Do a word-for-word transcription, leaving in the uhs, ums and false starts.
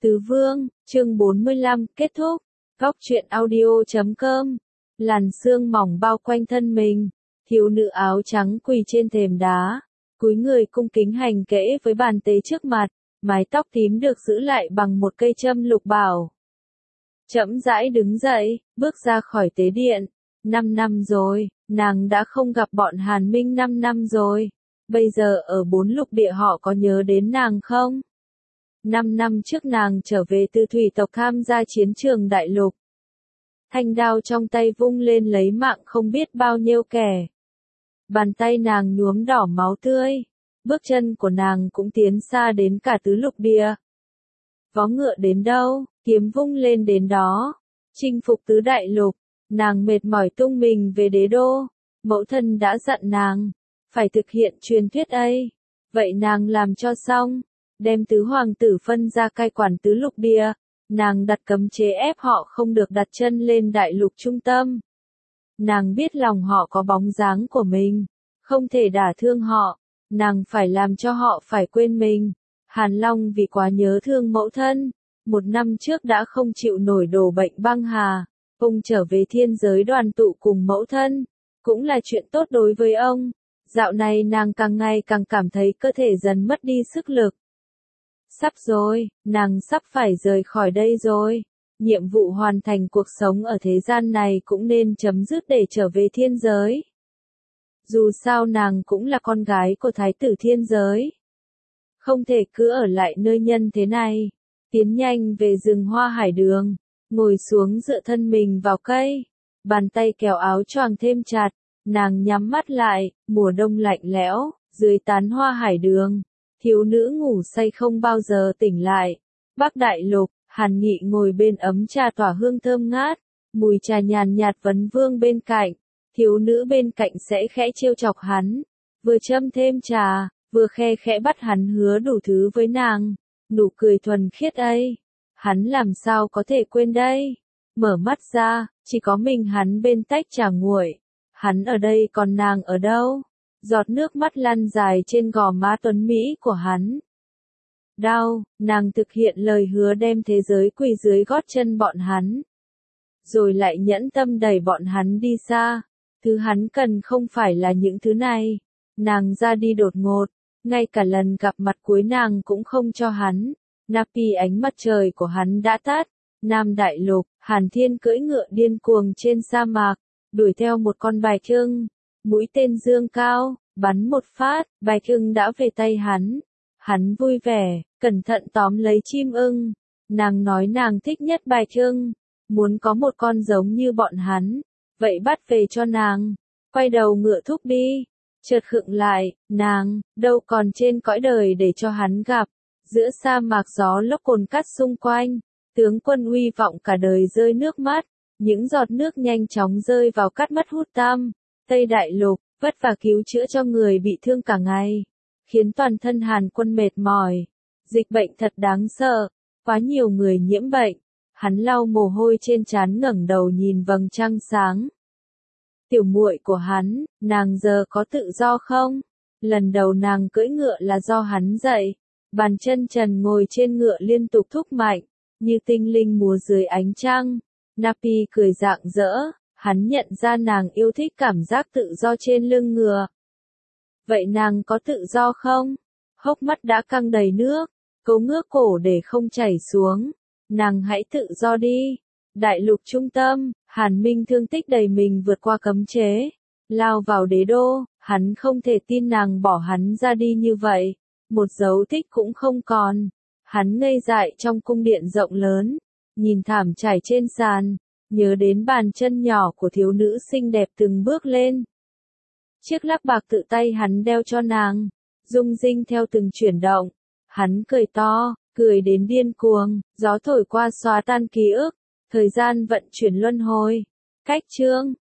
Tứ Vương, chương bốn mươi lăm, kết thúc. Góc truyện audio chấm com. Làn sương mỏng bao quanh thân mình, thiếu nữ áo trắng quỳ trên thềm đá, cúi người cung kính hành lễ với bàn tế trước mặt, mái tóc tím được giữ lại bằng một cây châm lục bảo. Chậm rãi đứng dậy, bước ra khỏi tế điện. Năm năm rồi, nàng đã không gặp bọn Hàn Minh năm năm rồi. Bây giờ ở bốn lục địa họ có nhớ đến nàng không? Năm năm trước nàng trở về từ thủy tộc tham gia chiến trường đại lục. Thanh đao trong tay vung lên lấy mạng không biết bao nhiêu kẻ. Bàn tay nàng nhuốm đỏ máu tươi. Bước chân của nàng cũng tiến xa đến cả tứ lục địa. Vó ngựa đến đâu, kiếm vung lên đến đó. Chinh phục tứ đại lục, nàng mệt mỏi tung mình về đế đô. Mẫu thân đã dặn nàng, phải thực hiện truyền thuyết ấy. Vậy nàng làm cho xong, đem tứ hoàng tử phân ra cai quản tứ lục địa. Nàng đặt cấm chế ép họ không được đặt chân lên đại lục trung tâm. Nàng biết lòng họ có bóng dáng của mình, không thể đả thương họ. Nàng phải làm cho họ phải quên mình. Hàn Long vì quá nhớ thương mẫu thân, một năm trước đã không chịu nổi đổ bệnh băng hà. Ông trở về thiên giới đoàn tụ cùng mẫu thân, cũng là chuyện tốt đối với ông. Dạo này nàng càng ngày càng cảm thấy cơ thể dần mất đi sức lực. Sắp rồi, nàng sắp phải rời khỏi đây rồi. Nhiệm vụ hoàn thành cuộc sống ở thế gian này cũng nên chấm dứt để trở về thiên giới. Dù sao nàng cũng là con gái của thái tử thiên giới. Không thể cứ ở lại nơi nhân thế này. Tiến nhanh về rừng hoa hải đường, ngồi xuống dựa thân mình vào cây. Bàn tay kéo áo choàng thêm chặt, nàng nhắm mắt lại, mùa đông lạnh lẽo, dưới tán hoa hải đường. Thiếu nữ ngủ say không bao giờ tỉnh lại. Bắc Đại Lục, Hàn Nghị ngồi bên ấm trà tỏa hương thơm ngát, mùi trà nhàn nhạt vấn vương bên cạnh. Thiếu nữ bên cạnh sẽ khẽ trêu chọc hắn, vừa châm thêm trà, vừa khe khẽ bắt hắn hứa đủ thứ với nàng. Nụ cười thuần khiết ấy, hắn làm sao có thể quên đây? Mở mắt ra, chỉ có mình hắn bên tách trà nguội. Hắn ở đây còn nàng ở đâu? Giọt nước mắt lăn dài trên gò má tuấn Mỹ của hắn. Đau, nàng thực hiện lời hứa đem thế giới quỳ dưới gót chân bọn hắn. Rồi lại nhẫn tâm đẩy bọn hắn đi xa. Thứ hắn cần không phải là những thứ này. Nàng ra đi đột ngột, ngay cả lần gặp mặt cuối nàng cũng không cho hắn. Napi ánh mặt trời của hắn đã tắt. Nam Đại Lục, Hàn Thiên cưỡi ngựa điên cuồng trên sa mạc, đuổi theo một con bạch ưng. Mũi tên dương cao, bắn một phát, bạch ưng đã về tay hắn. Hắn vui vẻ, cẩn thận tóm lấy chim ưng. Nàng nói nàng thích nhất bạch ưng, muốn có một con giống như bọn hắn. Vậy bắt về cho nàng. Quay đầu ngựa thúc đi. Chợt khựng lại, nàng, đâu còn trên cõi đời để cho hắn gặp. Giữa sa mạc gió lốc cồn cắt xung quanh. Tướng quân uy vọng cả đời rơi nước mắt. Những giọt nước nhanh chóng rơi vào cắt mắt hút tam. Tây Đại Lục, vất vả cứu chữa cho người bị thương cả ngày. Khiến toàn thân Hàn Quân mệt mỏi. Dịch bệnh thật đáng sợ. Quá nhiều người nhiễm bệnh. Hắn lau mồ hôi trên trán ngẩng đầu nhìn vầng trăng sáng. Tiểu muội của hắn, nàng giờ có tự do không? Lần đầu nàng cưỡi ngựa là do hắn dạy. Bàn chân trần ngồi trên ngựa liên tục thúc mạnh, như tinh linh múa dưới ánh trăng. Napi cười rạng rỡ, hắn nhận ra nàng yêu thích cảm giác tự do trên lưng ngựa. Vậy nàng có tự do không? Hốc mắt đã căng đầy nước, cố ngước cổ để không chảy xuống. Nàng hãy tự do đi. Đại lục trung tâm, Hàn Minh thương tích đầy mình vượt qua cấm chế, lao vào đế đô. Hắn không thể tin nàng bỏ hắn ra đi như vậy, một dấu tích cũng không còn. Hắn ngây dại trong cung điện rộng lớn, nhìn thảm trải trên sàn, nhớ đến bàn chân nhỏ của thiếu nữ xinh đẹp từng bước lên. Chiếc lắc bạc tự tay hắn đeo cho nàng, rung rinh theo từng chuyển động. Hắn cười to, cười đến điên cuồng, gió thổi qua xóa tan ký ức, thời gian vận chuyển luân hồi. Cách chương,